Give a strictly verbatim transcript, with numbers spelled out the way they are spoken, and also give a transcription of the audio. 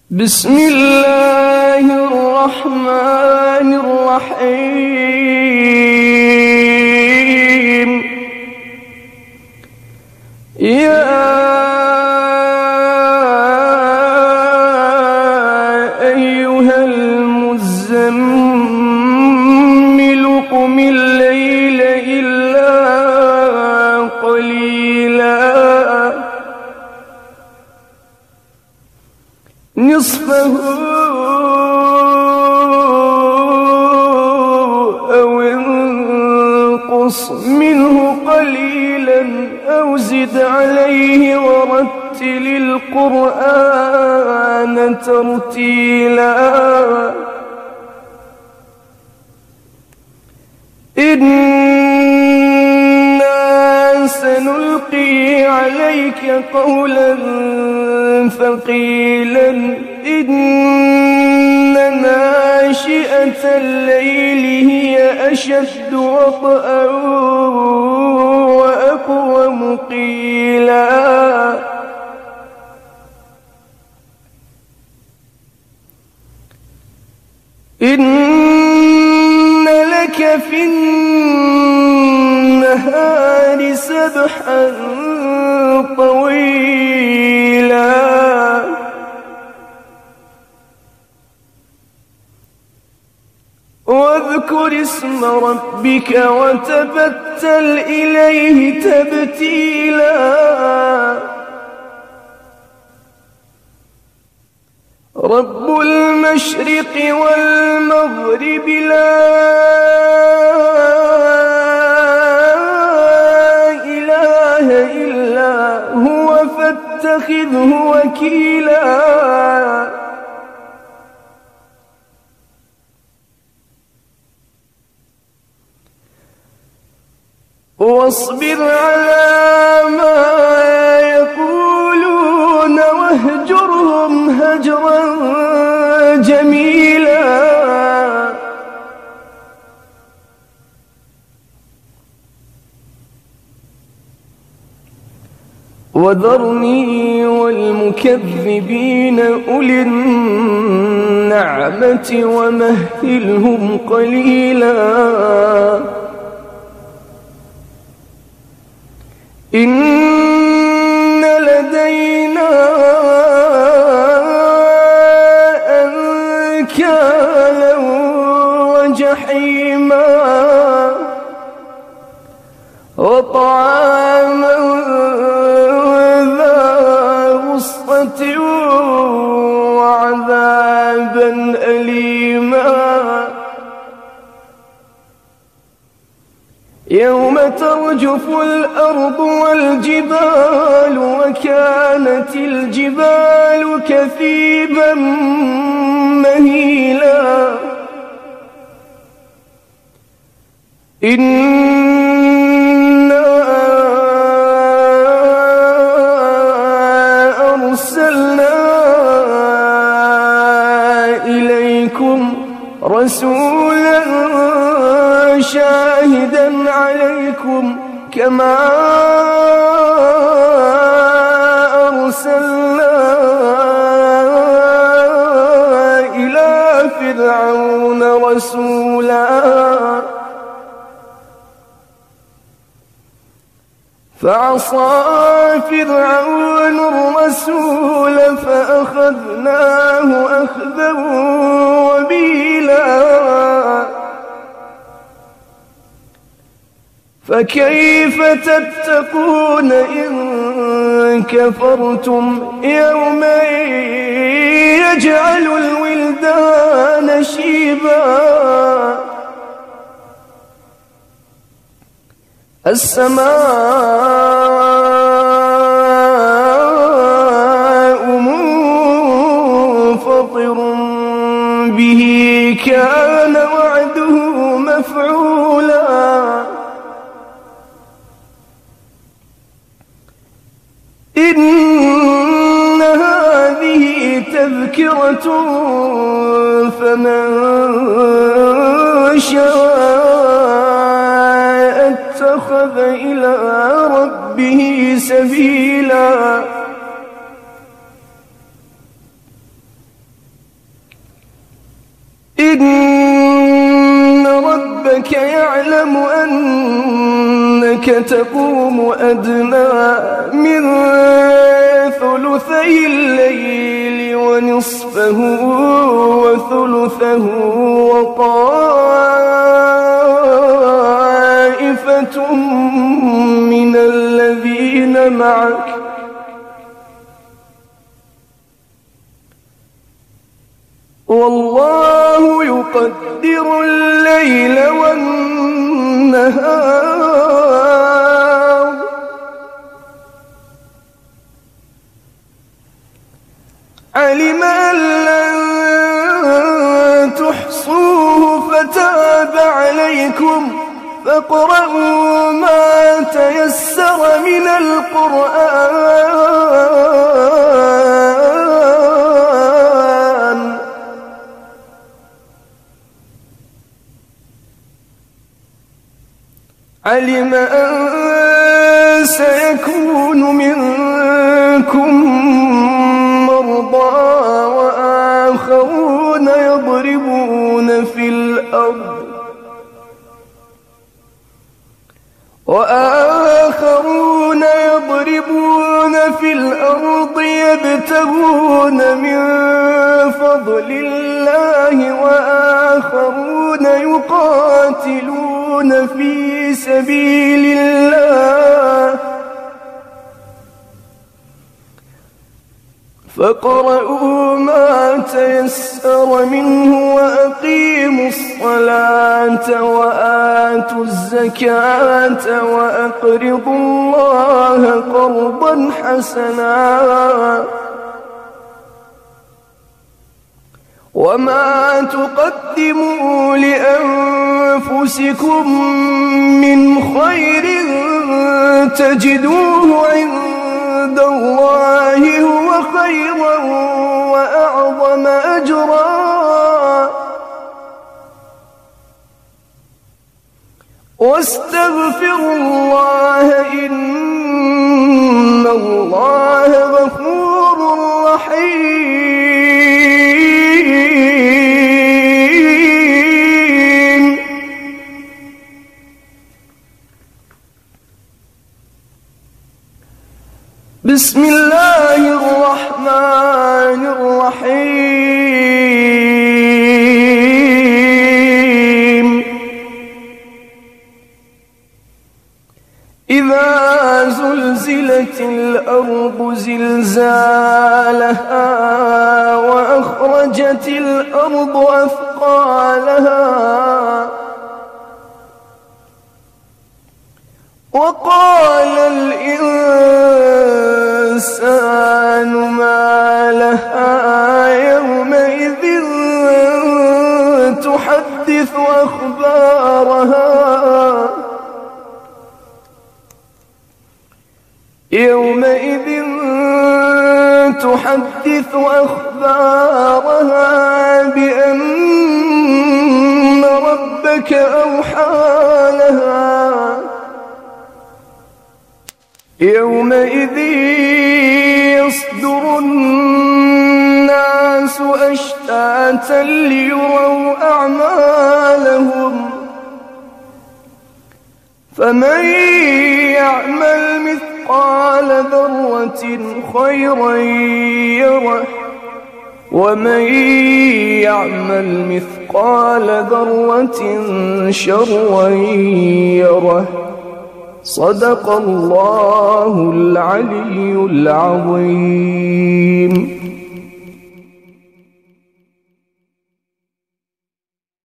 بسم الله الرحمن الرحيم. يا أيها المزمل قم الليل إلا قليلا نصفه أو انقص منه قليلا أو زد عليه ورتل القرآن ترتيلا. إنا سنلقي عليك قولا ثقيلا إن ناشئة الليل هي أشد وطئا وأقوم قيلا. إن لك في النهار سبحا طويلا واذكر اسم ربك وتبتل إليه تبتيلا. رب المشرق والمغرب لا إله إلا هو فاتخذه وكيلا. واصبر على ما يقولون واهجرهم هجرا جميلا. وذرني والمكذبين أولي النعمة ومهلهم قليلا. إن لدينا أنكالا وجحيما وطعاما ذا غصة وعذابا أليما. يوم ترجف الأرض والجبال وكانت الجبال كثيبا مهيلا. إنا أرسلنا إليكم رسولا شاهدا عليكم كما أرسلنا إلى فرعون رسولا. فعصى فرعون الرسول فأخذناه أخذا وبيلا. فكيف تتقون إن كفرتم يوما يجعل الولدان شيبا. السماء منفطر به كان وعده مفعولا. إن هذه تذكرة فمن شاء اتخذ إلى ربه سبيلا. إن ربك يعلم أنك تقوم أدنى من ثلثي الليل ونصفه وثلثه وطائفة من الذين معك والله يقدر الليل والنهار علم أن لن تحصوه فتاب عليكم فاقرؤوا ما تيسر من القرآن علم أن سيكون منكم مرضى وآخرون يضربون في الأرض وآخرون يضربون في الأرض يبتغون من فضل الله وآخرون يقاتلون في سبيل الله فاقرؤوا ما تيسر منه وأقيموا الصلاة وآتوا الزكاة وأقرضوا الله قرضا حسنا وما تقدموا لأنفسكم من خير تجدوه عند الله هو خيرا وأعظم أجرا واستغفروا الله إن الله غفور رحيم. بسم الله الرحمن الرحيم. إذا زلزلت الأرض زلزالها وأخرجت الأرض أثقالها وقال الإنسان ما لها يومئذ تحدث أخبارها يومئذ تحدث أخبارها بأن ربك أوحى لها يومئذ يصدر الناس أشتاتا ليروا أعمالهم فمن يعمل مثقال ذرة خيرا يره ومن يعمل مثقال ذرة شرا يره. صدق الله العلي العظيم.